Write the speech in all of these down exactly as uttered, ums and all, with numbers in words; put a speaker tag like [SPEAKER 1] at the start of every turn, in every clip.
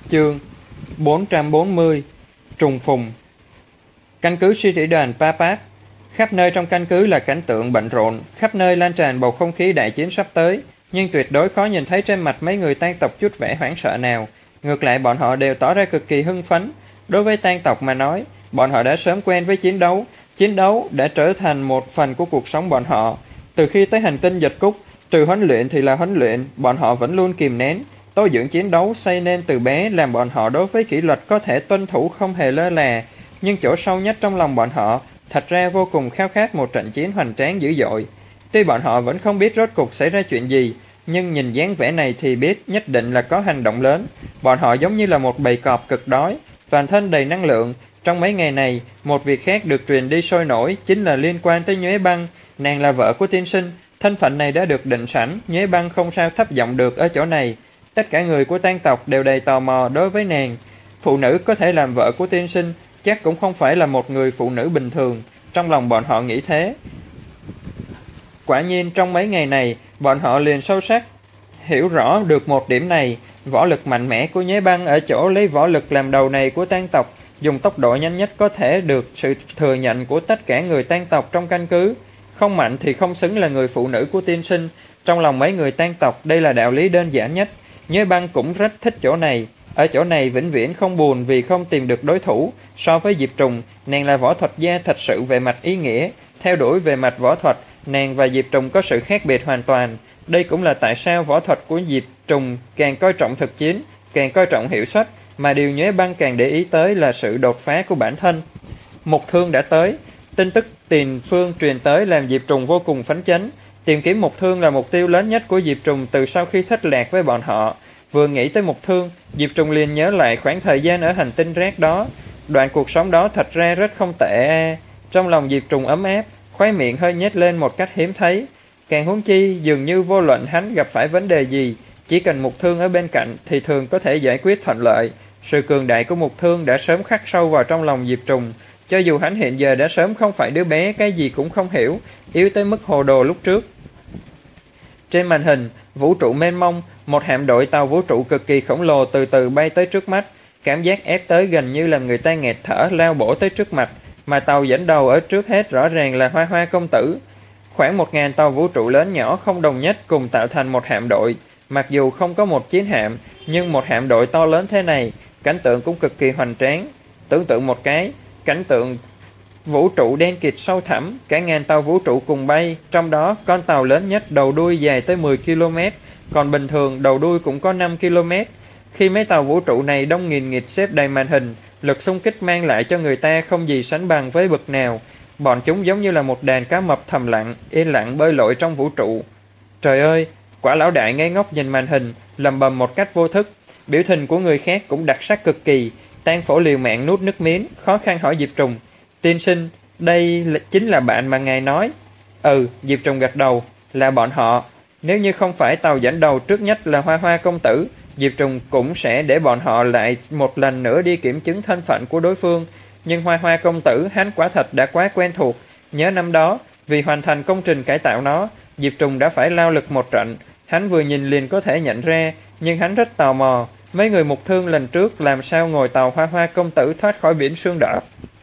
[SPEAKER 1] Chương bốn trăm bốn mươi. Trùng phùng. Căn cứ sư thủy đoàn Papat. Khắp nơi trong căn cứ là cảnh tượng bận rộn, khắp nơi lan tràn bầu không khí đại chiến sắp tới, nhưng tuyệt đối khó nhìn thấy trên mặt mấy người tang tộc chút vẻ hoảng sợ nào. Ngược lại, bọn họ đều tỏ ra cực kỳ hưng phấn. Đối với tang tộc mà nói, bọn họ đã sớm quen với chiến đấu, chiến đấu đã trở thành một phần của cuộc sống bọn họ. Từ khi tới hành tinh Dịch Cúc, trừ huấn luyện thì là huấn luyện, bọn họ vẫn luôn kìm nén. Tôi dưỡng chiến đấu xây nên từ bé làm bọn họ đối với kỷ luật có thể tuân thủ không hề lơ là, nhưng chỗ sâu nhất trong lòng bọn họ thật ra vô cùng khao khát một trận chiến hoành tráng dữ dội. Tuy bọn họ vẫn không biết rốt cuộc xảy ra chuyện gì, nhưng nhìn dáng vẻ này thì biết nhất định là có hành động lớn. Bọn họ giống như là một bầy cọp cực đói, toàn thân đầy năng lượng. Trong mấy ngày này, một việc khác được truyền đi sôi nổi chính là liên quan tới Nhuế Băng. Nàng là vợ của tiên sinh, thân phận này đã được định sẵn, Nhuế Băng không sao thấp giọng được ở chỗ này. Tất cả người của tang tộc đều đầy tò mò đối với nàng. Phụ nữ có thể làm vợ của tiên sinh chắc cũng không phải là một người phụ nữ bình thường, trong lòng bọn họ nghĩ thế. Quả nhiên trong mấy ngày này, bọn họ liền sâu sắc hiểu rõ được một điểm này. Võ lực mạnh mẽ của Nhuế Băng ở chỗ lấy võ lực làm đầu này của tang tộc, dùng tốc độ nhanh nhất có thể được sự thừa nhận của tất cả người tang tộc trong căn cứ. Không mạnh thì không xứng là người phụ nữ của tiên sinh. Trong lòng mấy người tang tộc đây là đạo lý đơn giản nhất. Nhuế Băng cũng rất thích chỗ này. Ở chỗ này vĩnh viễn không buồn vì không tìm được đối thủ. So với Diệp Trùng, nàng là võ thuật gia thật sự về mặt ý nghĩa. Theo đuổi về mặt võ thuật, nàng và Diệp Trùng có sự khác biệt hoàn toàn. Đây cũng là tại sao võ thuật của Diệp Trùng càng coi trọng thực chiến, càng coi trọng hiệu suất, mà điều Nhuế Băng càng để ý tới là sự đột phá của bản thân. Mục Thương đã tới. Tin tức tiền phương truyền tới làm Diệp Trùng vô cùng phấn chấn. Tìm kiếm Mục Thương là mục tiêu lớn nhất của Diệp Trùng từ sau khi thất lạc với bọn họ. Vừa nghĩ tới Mục Thương, Diệp Trùng liền nhớ lại khoảng thời gian ở hành tinh rác đó. Đoạn cuộc sống đó thật ra rất không tệ a. Trong lòng Diệp Trùng ấm áp, khóe miệng hơi nhếch lên một cách hiếm thấy. Càng huống chi, dường như vô luận hắn gặp phải vấn đề gì, chỉ cần Mục Thương ở bên cạnh thì thường có thể giải quyết thuận lợi. Sự cường đại của Mục Thương đã sớm khắc sâu vào trong lòng Diệp Trùng. Cho dù hắn hiện giờ đã sớm không phải đứa bé cái gì cũng không hiểu, yếu tới mức hồ đồ lúc trước. Trên màn hình, vũ trụ mênh mông, một hạm đội tàu vũ trụ cực kỳ khổng lồ từ từ bay tới trước mắt. Cảm giác ép tới gần như làm người ta nghẹt thở, lao bổ tới trước mặt, mà tàu dẫn đầu ở trước hết rõ ràng là Hoa Hoa công tử. Khoảng một ngàn tàu vũ trụ lớn nhỏ không đồng nhất cùng tạo thành một hạm đội. Mặc dù không có một chiến hạm, nhưng một hạm đội to lớn thế này, cảnh tượng cũng cực kỳ hoành tráng. Tưởng tượng một cái, cảnh tượng vũ trụ đen kịt sâu thẳm, cả ngàn tàu vũ trụ cùng bay, trong đó con tàu lớn nhất đầu đuôi dài tới mười ki lô mét, còn bình thường đầu đuôi cũng có năm ki lô mét. Khi mấy tàu vũ trụ này đông nghìn nghịt xếp đầy màn hình, lực xung kích mang lại cho người ta không gì sánh bằng với bậc nào. Bọn chúng giống như là một đàn cá mập thầm lặng, yên lặng bơi lội trong vũ trụ. Trời ơi, Quả lão đại ngây ngốc nhìn màn hình, lầm bầm một cách vô thức. Biểu tình của người khác cũng đặc sắc cực kỳ. Tang Phổ liều mạng nuốt nước miếng, khó khăn hỏi Diệp Trùng: "Tiên sinh, đây là, chính là bạn mà ngài nói?" "Ừ," Diệp Trùng gật đầu, "là bọn họ. Nếu như không phải tàu dẫn đầu trước nhất là Hoa Hoa công tử, Diệp Trùng cũng sẽ để bọn họ lại một lần nữa đi kiểm chứng thân phận của đối phương. Nhưng Hoa Hoa công tử hắn quả thật đã quá quen thuộc. Nhớ năm đó, vì hoàn thành công trình cải tạo nó, Diệp Trùng đã phải lao lực một trận. Hắn vừa nhìn liền có thể nhận ra, nhưng hắn rất tò mò, mấy người mục thương lần trước làm sao ngồi tàu Hoa Hoa công tử thoát khỏi biển sương đỏ.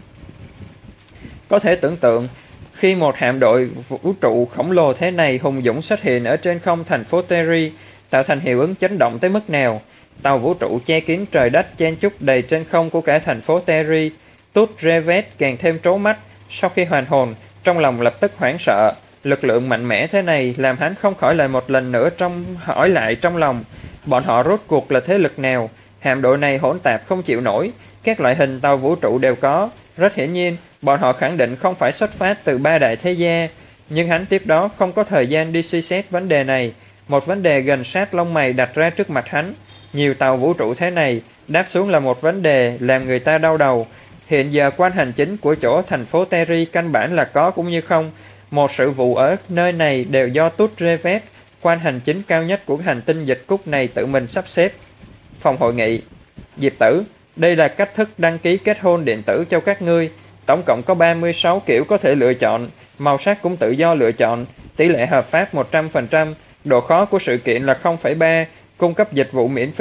[SPEAKER 1] Có thể tưởng tượng, khi một hạm đội vũ trụ khổng lồ thế này hùng dũng xuất hiện ở trên không thành phố Terry, tạo thành hiệu ứng chấn động tới mức nào. Tàu vũ trụ che kín trời đất chen chúc đầy trên không của cả thành phố Terry. Tút Revet càng thêm trố mắt. Sau khi hoàn hồn, trong lòng lập tức hoảng sợ. Lực lượng mạnh mẽ thế này làm hắn không khỏi lại một lần nữa trong hỏi lại trong lòng, bọn họ rốt cuộc là thế lực nào? Hạm đội này hỗn tạp không chịu nổi, các loại hình tàu vũ trụ đều có. Rất hiển nhiên, bọn họ khẳng định không phải xuất phát từ ba đại thế gia. Nhưng hắn tiếp đó không có thời gian đi suy xét vấn đề này. Một vấn đề gần sát lông mày đặt ra trước mặt hắn. Nhiều tàu vũ trụ thế này, đáp xuống là một vấn đề làm người ta đau đầu. Hiện giờ quan hành chính của chỗ thành phố Terry căn bản là có cũng như không. Một sự vụ ở nơi này đều do Tút Revet, quan hành chính cao nhất của hành tinh dịch cúc này tự mình sắp xếp. Phòng hội nghị: Diệp tử, đây là cách thức đăng ký kết hôn điện tử cho các ngươi. Tổng cộng có ba mươi sáu kiểu có thể lựa chọn, màu sắc cũng tự do lựa chọn, tỷ lệ hợp pháp một trăm phần trăm, độ khó của sự kiện là không phẩy ba, cung cấp dịch vụ miễn phí.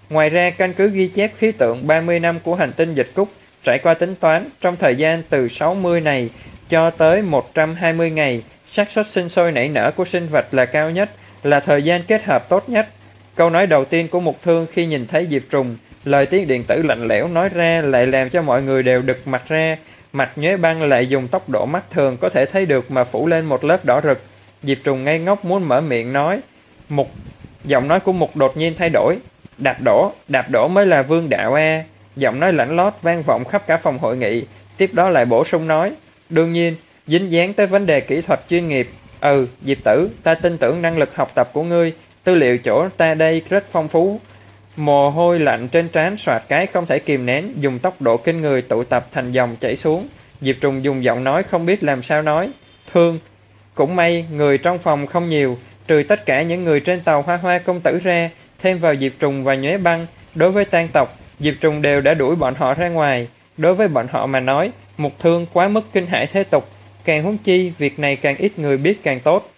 [SPEAKER 1] Ngoài ra, căn cứ ghi chép khí tượng ba mươi năm của hành tinh Dịch Cúc trải qua tính toán, trong thời gian từ sáu mươi này cho tới một trăm hai mươi ngày, xác suất sinh sôi nảy nở của sinh vật là cao nhất, là thời gian kết hợp tốt nhất. Câu nói đầu tiên của Mục Thương khi nhìn thấy Diệp Trùng, lời tiếng điện tử lạnh lẽo nói ra lại làm cho mọi người đều đực mặt ra. Mặt Nhuế Băng lại dùng tốc độ mắt thường có thể thấy được mà phủ lên một lớp đỏ rực. Diệp Trùng ngây ngốc muốn mở miệng nói. Mục, giọng nói của Mục đột nhiên thay đổi. Đạp đổ, đạp đổ mới là vương đạo a. Giọng nói lạnh lót vang vọng khắp cả phòng hội nghị. Tiếp đó lại bổ sung nói. Đương nhiên, dính dáng tới vấn đề kỹ thuật chuyên nghiệp. Ừ, Diệp Tử, ta tin tưởng năng lực học tập của ngươi. Tư liệu chỗ ta đây rất phong phú. Mồ hôi lạnh trên trán soạt cái không thể kìm nén, dùng tốc độ kinh người tụ tập thành dòng chảy xuống. Diệp Trùng dùng giọng nói không biết làm sao nói. Thương, cũng may người trong phòng không nhiều, trừ tất cả những người trên tàu Hoa Hoa công tử ra, thêm vào Diệp Trùng và Nhuế Băng. Đối với tang tộc, Diệp Trùng đều đã đuổi bọn họ ra ngoài. Đối với bọn họ mà nói, Mục Thương quá mức kinh hãi thế tục, càng huống chi việc này càng ít người biết càng tốt.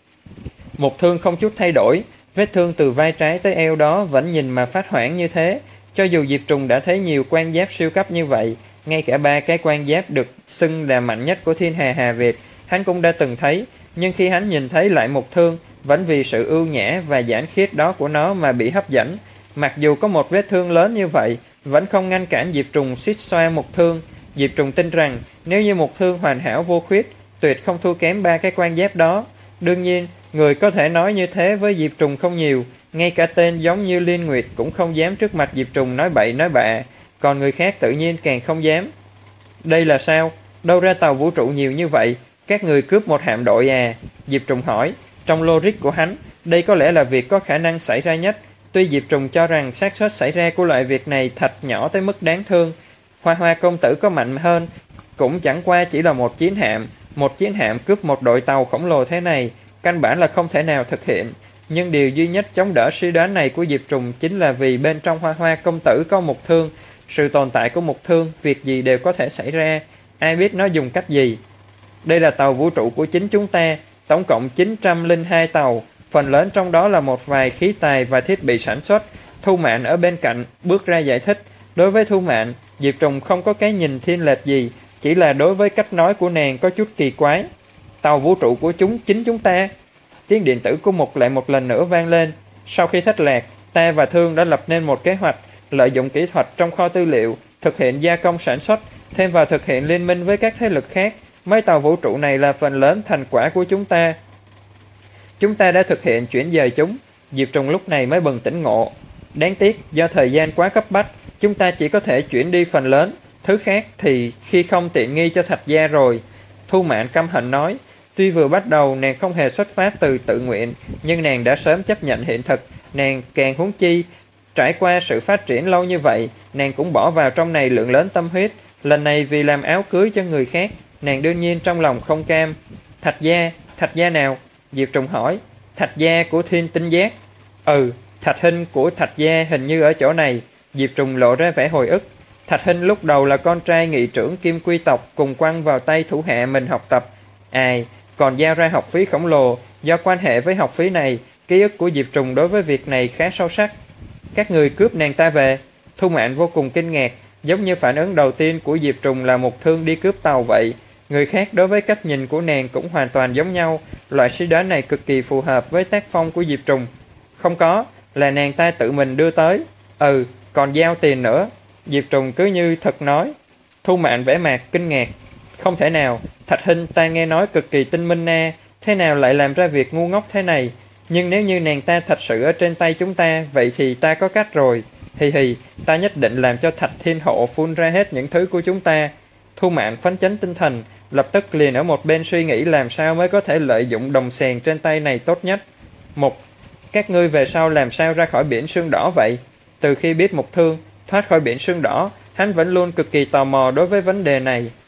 [SPEAKER 1] Mục Thương không chút thay đổi, vết thương từ vai trái tới eo đó vẫn nhìn mà phát hoảng như thế. Cho dù Diệp Trùng đã thấy nhiều quan giáp siêu cấp như vậy, ngay cả ba cái quan giáp được xưng là mạnh nhất của thiên hà Hà Việt, hắn cũng đã từng thấy. Nhưng khi hắn nhìn thấy lại Mục Thương, vẫn vì sự ưu nhã và giản khiết đó của nó mà bị hấp dẫn. Mặc dù có một vết thương lớn như vậy, vẫn không ngăn cản Diệp Trùng xít xoa Mục Thương. Diệp Trùng tin rằng nếu như Mục Thương hoàn hảo vô khuyết, tuyệt không thua kém ba cái quan giáp đó. Đương nhiên, người có thể nói như thế với Diệp Trùng không nhiều, ngay cả tên giống như Liên Nguyệt cũng không dám trước mặt Diệp Trùng nói bậy nói bạ, còn người khác tự nhiên càng không dám. Đây là sao? Đâu ra tàu vũ trụ nhiều như vậy? Các người cướp một hạm đội à? Diệp Trùng hỏi. Trong logic của hắn, đây có lẽ là việc có khả năng xảy ra nhất. Tuy Diệp Trùng cho rằng xác suất xảy ra của loại việc này thật nhỏ tới mức đáng thương. Hoa Hoa công tử có mạnh hơn, cũng chẳng qua chỉ là một chiến hạm. Một chiến hạm cướp một đội tàu khổng lồ thế này, căn bản là không thể nào thực hiện. Nhưng điều duy nhất chống đỡ suy đoán này của Diệp Trùng chính là vì bên trong Hoa Hoa công tử có Mục Thương. Sự tồn tại của Mục Thương, việc gì đều có thể xảy ra, ai biết nó dùng cách gì. Đây là tàu vũ trụ của chính chúng ta, tổng cộng chín trăm lẻ hai tàu, phần lớn trong đó là một vài khí tài và thiết bị sản xuất. Thu Mạn ở bên cạnh bước ra giải thích. Đối với Thu Mạn, Diệp Trùng không có cái nhìn thiên lệch gì, chỉ là đối với cách nói của nàng có chút kỳ quái. Tàu vũ trụ của chúng chính chúng ta. Tiếng điện tử của Mục lại một lần nữa vang lên. Sau khi thất lạc, ta và Thương đã lập nên một kế hoạch, lợi dụng kỹ thuật trong kho tư liệu, thực hiện gia công sản xuất, thêm vào thực hiện liên minh với các thế lực khác. Mấy tàu vũ trụ này là phần lớn thành quả của chúng ta. Chúng ta đã thực hiện chuyển dời chúng. Diệp Trùng lúc này mới bừng tỉnh ngộ. Đáng tiếc, do thời gian quá cấp bách, chúng ta chỉ có thể chuyển đi phần lớn. Thứ khác thì khi không tiện nghi cho Thạch Gia rồi. Thu Mạn căm hận nói. Tuy vừa bắt đầu nàng không hề xuất phát từ tự nguyện, nhưng nàng đã sớm chấp nhận hiện thực. Nàng càng huống chi, trải qua sự phát triển lâu như vậy, nàng cũng bỏ vào trong này lượng lớn tâm huyết. Lần này vì làm áo cưới cho người khác, nàng đương nhiên trong lòng không cam. Thạch Gia, Thạch Gia nào? Diệp Trùng hỏi. Thạch Gia của Thiên Tinh Giác. Ừ, Thạch Hinh của Thạch Gia hình như ở chỗ này. Diệp Trùng lộ ra vẻ hồi ức. Thạch Hinh lúc đầu là con trai nghị trưởng Kim Quy tộc, cùng quăng vào tay thủ hạ mình học tập. Ai, còn giao ra học phí khổng lồ. Do quan hệ với học phí này, ký ức của Diệp Trùng đối với việc này khá sâu sắc. Các người cướp nàng ta về. Thu Mạn vô cùng kinh ngạc, giống như phản ứng đầu tiên của Diệp Trùng là Mục Thương đi cướp tàu vậy. Người khác đối với cách nhìn của nàng cũng hoàn toàn giống nhau. Loại suy đoán này cực kỳ phù hợp với tác phong của Diệp Trùng. Không có, là nàng ta tự mình đưa tới. Ừ, còn giao tiền nữa. Diệp Trùng cứ như thật nói. Thu Mạn vẻ mặt kinh ngạc. Không thể nào, Thạch Hinh ta nghe nói cực kỳ tinh minh na, thế nào lại làm ra việc ngu ngốc thế này. Nhưng nếu như nàng ta thật sự ở trên tay chúng ta, vậy thì ta có cách rồi. Hì hì, ta nhất định làm cho Thạch Thiên Hộ phun ra hết những thứ của chúng ta. Thu Mạn phấn chấn tinh thần, lập tức liền ở một bên suy nghĩ làm sao mới có thể lợi dụng đồng xèn trên tay này tốt nhất. Một, các ngươi về sau làm sao ra khỏi biển sương đỏ vậy? Từ khi biết Mục Thương thoát khỏi biển sương đỏ, hắn vẫn luôn cực kỳ tò mò đối với vấn đề này.